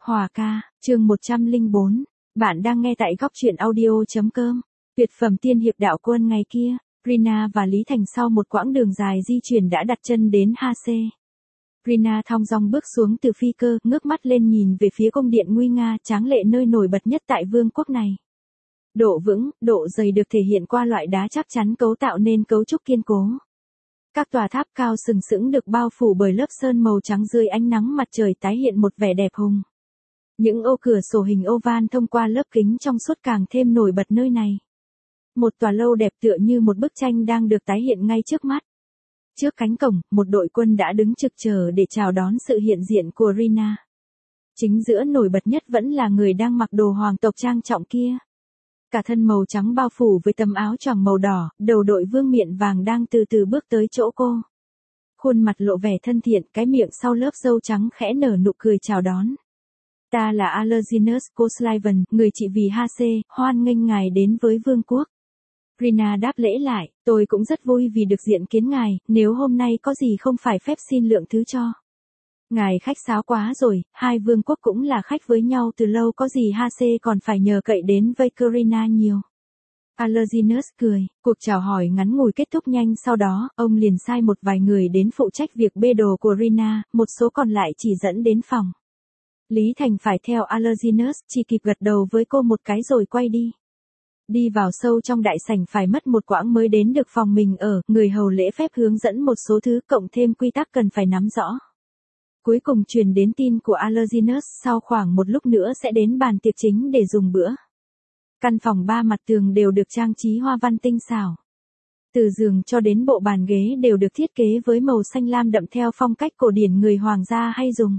Hòa ca, chương 104. Bạn đang nghe tại góc truyện audio.com. Tuyệt phẩm tiên hiệp đạo quân ngày kia, Rina và Lý Thành sau một quãng đường dài di chuyển đã đặt chân đến HC. Rina thong dong bước xuống từ phi cơ, ngước mắt lên nhìn về phía cung điện nguy nga tráng lệ nơi nổi bật nhất tại vương quốc này. Độ vững, độ dày được thể hiện qua loại đá chắc chắn cấu tạo nên cấu trúc kiên cố. Các tòa tháp cao sừng sững được bao phủ bởi lớp sơn màu trắng dưới ánh nắng mặt trời tái hiện một vẻ đẹp hùng. Những ô cửa sổ hình oval thông qua lớp kính trong suốt càng thêm nổi bật nơi này. Một tòa lâu đẹp tựa như một bức tranh đang được tái hiện ngay trước mắt. Trước cánh cổng, một đội quân đã đứng trực chờ để chào đón sự hiện diện của Rina. Chính giữa nổi bật nhất vẫn là người đang mặc đồ hoàng tộc trang trọng kia. Cả thân màu trắng bao phủ với tấm áo choàng màu đỏ, đầu đội vương miện vàng đang từ từ bước tới chỗ cô. Khuôn mặt lộ vẻ thân thiện, cái miệng sau lớp râu trắng khẽ nở nụ cười chào đón. Ta là Allerginus Cosliven, người trị vì HC, hoan nghênh ngài đến với vương quốc. Rina đáp lễ lại, tôi cũng rất vui vì được diện kiến ngài, nếu hôm nay có gì không phải phép xin lượng thứ cho. Ngài khách sáo quá rồi, hai vương quốc cũng là khách với nhau từ lâu, có gì HC còn phải nhờ cậy đến Vakerina nhiều. Allerginus cười, cuộc chào hỏi ngắn ngủi kết thúc nhanh, sau đó, ông liền sai một vài người đến phụ trách việc bê đồ của Rina, một số còn lại chỉ dẫn đến phòng. Lý Thành phải theo Allerginus, chỉ kịp gật đầu với cô một cái rồi quay đi. Đi vào sâu trong đại sảnh phải mất một quãng mới đến được phòng mình ở, người hầu lễ phép hướng dẫn một số thứ cộng thêm quy tắc cần phải nắm rõ. Cuối cùng truyền đến tin của Allerginus, sau khoảng một lúc nữa sẽ đến bàn tiệc chính để dùng bữa. Căn phòng ba mặt tường đều được trang trí hoa văn tinh xảo. Từ giường cho đến bộ bàn ghế đều được thiết kế với màu xanh lam đậm theo phong cách cổ điển người hoàng gia hay dùng.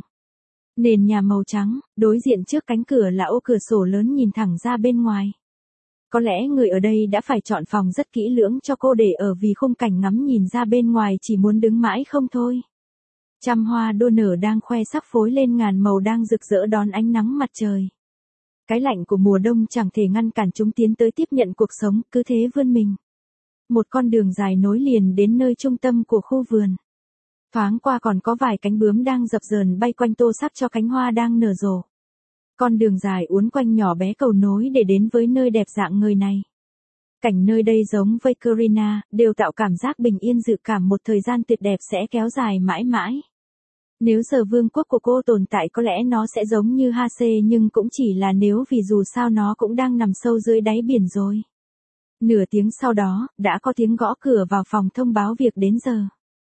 Nền nhà màu trắng, đối diện trước cánh cửa là ô cửa sổ lớn nhìn thẳng ra bên ngoài. Có lẽ người ở đây đã phải chọn phòng rất kỹ lưỡng cho cô để ở vì khung cảnh ngắm nhìn ra bên ngoài chỉ muốn đứng mãi không thôi. Trăm hoa đua nở đang khoe sắc phối lên ngàn màu đang rực rỡ đón ánh nắng mặt trời. Cái lạnh của mùa đông chẳng thể ngăn cản chúng tiến tới tiếp nhận cuộc sống, cứ thế vươn mình. Một con đường dài nối liền đến nơi trung tâm của khu vườn. Thoáng qua còn có vài cánh bướm đang dập dờn bay quanh tô sắc cho cánh hoa đang nở rộ. Con đường dài uốn quanh nhỏ bé cầu nối để đến với nơi đẹp dạng người này. Cảnh nơi đây giống với Vakerina, đều tạo cảm giác bình yên, dự cảm một thời gian tuyệt đẹp sẽ kéo dài mãi mãi. Nếu giờ vương quốc của cô tồn tại có lẽ nó sẽ giống như HC, nhưng cũng chỉ là nếu, vì dù sao nó cũng đang nằm sâu dưới đáy biển rồi. Nửa tiếng sau đó, đã có tiếng gõ cửa vào phòng thông báo việc đến giờ.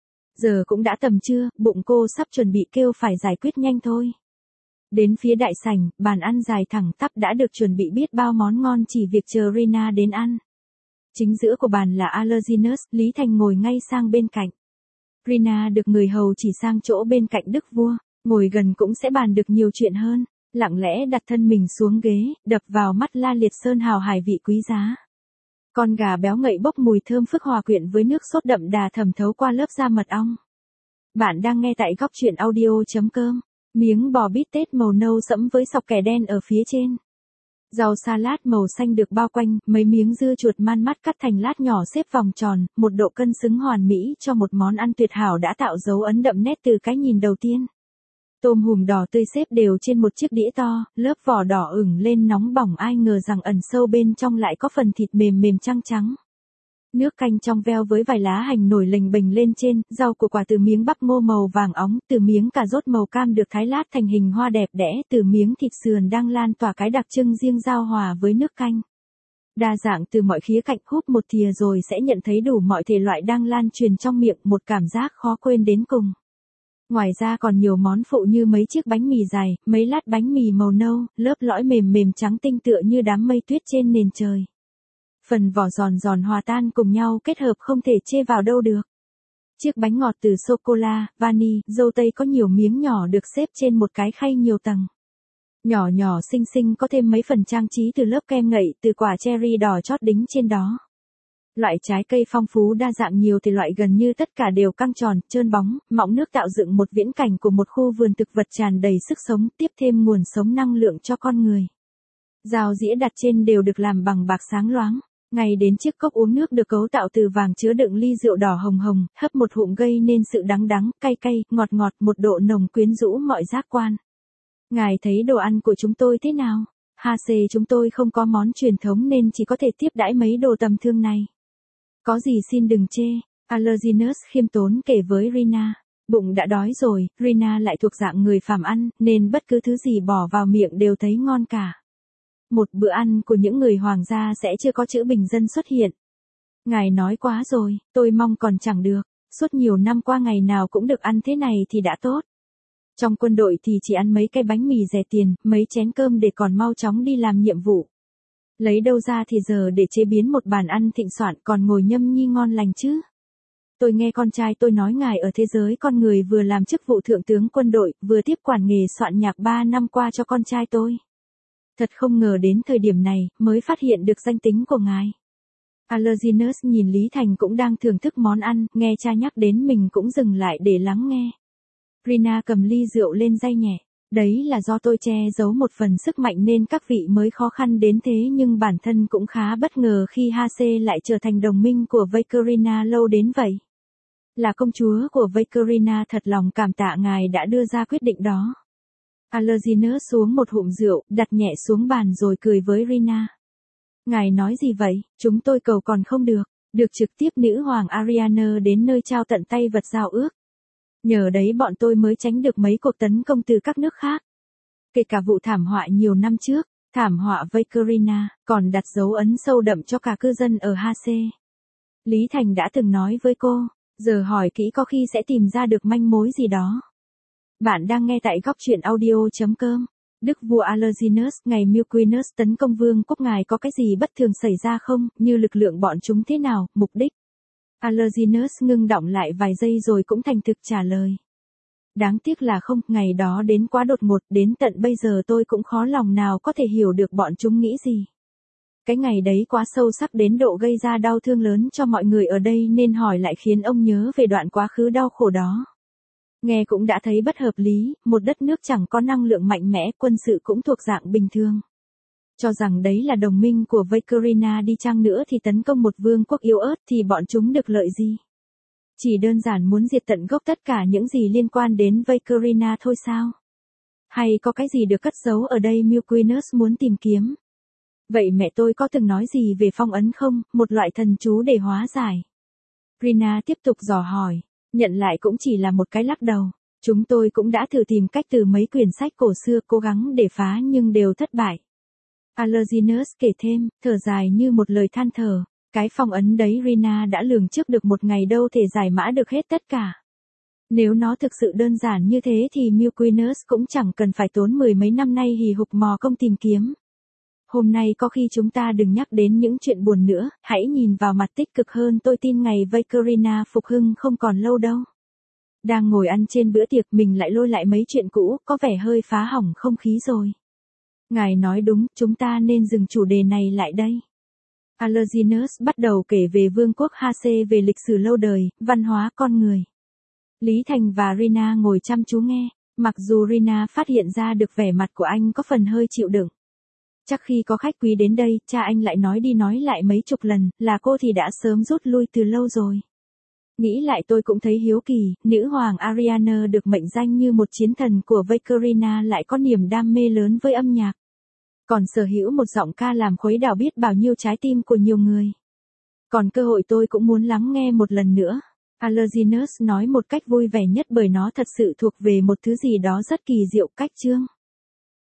Giờ cũng đã tầm trưa, bụng cô sắp chuẩn bị kêu phải giải quyết nhanh thôi. Đến phía đại sảnh, bàn ăn dài thẳng tắp đã được chuẩn bị biết bao món ngon, chỉ việc chờ Rina đến ăn. Chính giữa của bàn là Allerginus, Lý Thành ngồi ngay sang bên cạnh. Rina được người hầu chỉ sang chỗ bên cạnh đức vua, ngồi gần cũng sẽ bàn được nhiều chuyện hơn, lặng lẽ đặt thân mình xuống ghế, đập vào mắt la liệt sơn hào hải vị quý giá. Con gà béo ngậy bốc mùi thơm phức hòa quyện với nước sốt đậm đà thẩm thấu qua lớp da mật ong. Bạn đang nghe tại góc truyện audio.com. Miếng bò bít tết màu nâu sẫm với sọc kè đen ở phía trên. Rau salad màu xanh được bao quanh, mấy miếng dưa chuột man mắt cắt thành lát nhỏ xếp vòng tròn, một độ cân xứng hoàn mỹ cho một món ăn tuyệt hảo đã tạo dấu ấn đậm nét từ cái nhìn đầu tiên. Tôm hùm đỏ tươi xếp đều trên một chiếc đĩa to, lớp vỏ đỏ ửng lên nóng bỏng, ai ngờ rằng ẩn sâu bên trong lại có phần thịt mềm mềm trắng trắng. Nước canh trong veo với vài lá hành nổi lềnh bềnh lên trên, rau củ quả từ miếng bắp ngô màu vàng óng, từ miếng cà rốt màu cam được thái lát thành hình hoa đẹp đẽ, từ miếng thịt sườn đang lan tỏa cái đặc trưng riêng giao hòa với nước canh. Đa dạng từ mọi khía cạnh, húp một thìa rồi sẽ nhận thấy đủ mọi thể loại đang lan truyền trong miệng, một cảm giác khó quên đến cùng. Ngoài ra còn nhiều món phụ như mấy chiếc bánh mì dài, mấy lát bánh mì màu nâu, lớp lõi mềm mềm trắng tinh tựa như đám mây tuyết trên nền trời. Phần vỏ giòn giòn hòa tan cùng nhau kết hợp không thể chê vào đâu được. Chiếc bánh ngọt từ sô-cô-la, vani, dâu tây có nhiều miếng nhỏ được xếp trên một cái khay nhiều tầng. Nhỏ nhỏ xinh xinh có thêm mấy phần trang trí từ lớp kem ngậy, từ quả cherry đỏ chót đính trên đó. Loại trái cây phong phú đa dạng nhiều thể loại, gần như tất cả đều căng tròn, trơn bóng, mọng nước tạo dựng một viễn cảnh của một khu vườn thực vật tràn đầy sức sống, tiếp thêm nguồn sống năng lượng cho con người. Dao dĩa đặt trên đều được làm bằng bạc sáng loáng. Ngay đến chiếc cốc uống nước được cấu tạo từ vàng chứa đựng ly rượu đỏ hồng hồng, hấp một hụm gây nên sự đắng đắng, cay cay, ngọt ngọt, một độ nồng quyến rũ mọi giác quan. Ngài thấy đồ ăn của chúng tôi thế nào? Hase chúng tôi không có món truyền thống nên chỉ có thể tiếp đãi mấy đồ tầm thường này. Có gì xin đừng chê, Algerzinus khiêm tốn kể với Rina. Bụng đã đói rồi, Rina lại thuộc dạng người phàm ăn, nên bất cứ thứ gì bỏ vào miệng đều thấy ngon cả. Một bữa ăn của những người hoàng gia sẽ chưa có chữ bình dân xuất hiện. Ngài nói quá rồi, tôi mong còn chẳng được. Suốt nhiều năm qua ngày nào cũng được ăn thế này thì đã tốt. Trong quân đội thì chỉ ăn mấy cái bánh mì rẻ tiền, mấy chén cơm để còn mau chóng đi làm nhiệm vụ. Lấy đâu ra thì giờ để chế biến một bàn ăn thịnh soạn còn ngồi nhâm nhi ngon lành chứ. Tôi nghe con trai tôi nói ngài ở thế giới con người vừa làm chức vụ thượng tướng quân đội, vừa tiếp quản nghề soạn nhạc 3 năm qua cho con trai tôi. Thật không ngờ đến thời điểm này, mới phát hiện được danh tính của ngài. Algerzinus nhìn Lý Thành cũng đang thưởng thức món ăn, nghe cha nhắc đến mình cũng dừng lại để lắng nghe. Rina cầm ly rượu lên day nhẹ. Đấy là do tôi che giấu một phần sức mạnh nên các vị mới khó khăn đến thế, nhưng bản thân cũng khá bất ngờ khi Hase lại trở thành đồng minh của Vakerina lâu đến vậy. Là công chúa của Vakerina, thật lòng cảm tạ ngài đã đưa ra quyết định đó. Algerzinus xuống một hụm rượu, đặt nhẹ xuống bàn rồi cười với Rina. Ngài nói gì vậy, chúng tôi cầu còn không được, được trực tiếp nữ hoàng Ariana đến nơi trao tận tay vật giao ước. Nhờ đấy bọn tôi mới tránh được mấy cuộc tấn công từ các nước khác. Kể cả vụ thảm họa nhiều năm trước, thảm họa Vakerina, còn đặt dấu ấn sâu đậm cho cả cư dân ở Hase. Lý Thành đã từng nói với cô, giờ hỏi kỹ có khi sẽ tìm ra được manh mối gì đó. Bạn đang nghe tại góc truyện audio.com. Đức vua Algerzinus, ngày Milquinus tấn công vương quốc ngài có cái gì bất thường xảy ra không, như lực lượng bọn chúng thế nào, mục đích. Algerzinus ngưng đọng lại vài giây rồi cũng thành thực trả lời. Đáng tiếc là không, ngày đó đến quá đột ngột, đến tận bây giờ tôi cũng khó lòng nào có thể hiểu được bọn chúng nghĩ gì. Cái ngày đấy quá sâu sắc đến độ gây ra đau thương lớn cho mọi người ở đây nên hỏi lại khiến ông nhớ về đoạn quá khứ đau khổ đó. Nghe cũng đã thấy bất hợp lý, một đất nước chẳng có năng lượng mạnh mẽ, quân sự cũng thuộc dạng bình thường. Cho rằng đấy là đồng minh của Vakerina đi chăng nữa thì tấn công một vương quốc yếu ớt thì bọn chúng được lợi gì? Chỉ đơn giản muốn diệt tận gốc tất cả những gì liên quan đến Vakerina thôi sao? Hay có cái gì được cất giấu ở đây Milquinus muốn tìm kiếm? Vậy mẹ tôi có từng nói gì về phong ấn không, một loại thần chú để hóa giải? Rina tiếp tục dò hỏi, nhận lại cũng chỉ là một cái lắc đầu. Chúng tôi cũng đã thử tìm cách từ mấy quyển sách cổ xưa cố gắng để phá nhưng đều thất bại. Algerzinus kể thêm, thở dài như một lời than thở. Cái phong ấn đấy Rina đã lường trước được một ngày đâu thể giải mã được hết tất cả. Nếu nó thực sự đơn giản như thế thì Milquinus cũng chẳng cần phải tốn 10 mấy năm nay hì hục mò công tìm kiếm. Hôm nay có khi chúng ta đừng nhắc đến những chuyện buồn nữa, hãy nhìn vào mặt tích cực hơn, tôi tin ngày Vakerina phục hưng không còn lâu đâu. Đang ngồi ăn trên bữa tiệc mình lại lôi lại mấy chuyện cũ, có vẻ hơi phá hỏng không khí rồi. Ngài nói đúng, chúng ta nên dừng chủ đề này lại đây. Algerzinus bắt đầu kể về vương quốc Hase, về lịch sử lâu đời, văn hóa con người. Lý Thành và Rina ngồi chăm chú nghe, mặc dù Rina phát hiện ra được vẻ mặt của anh có phần hơi chịu đựng. Chắc khi có khách quý đến đây, cha anh lại nói đi nói lại mấy chục lần, là cô thì đã sớm rút lui từ lâu rồi. Nghĩ lại tôi cũng thấy hiếu kỳ, nữ hoàng Ariana được mệnh danh như một chiến thần của Vakerina lại có niềm đam mê lớn với âm nhạc. Còn sở hữu một giọng ca làm khuấy đảo biết bao nhiêu trái tim của nhiều người. Còn cơ hội tôi cũng muốn lắng nghe một lần nữa. Algerzinus nói một cách vui vẻ nhất bởi nó thật sự thuộc về một thứ gì đó rất kỳ diệu, cách chương.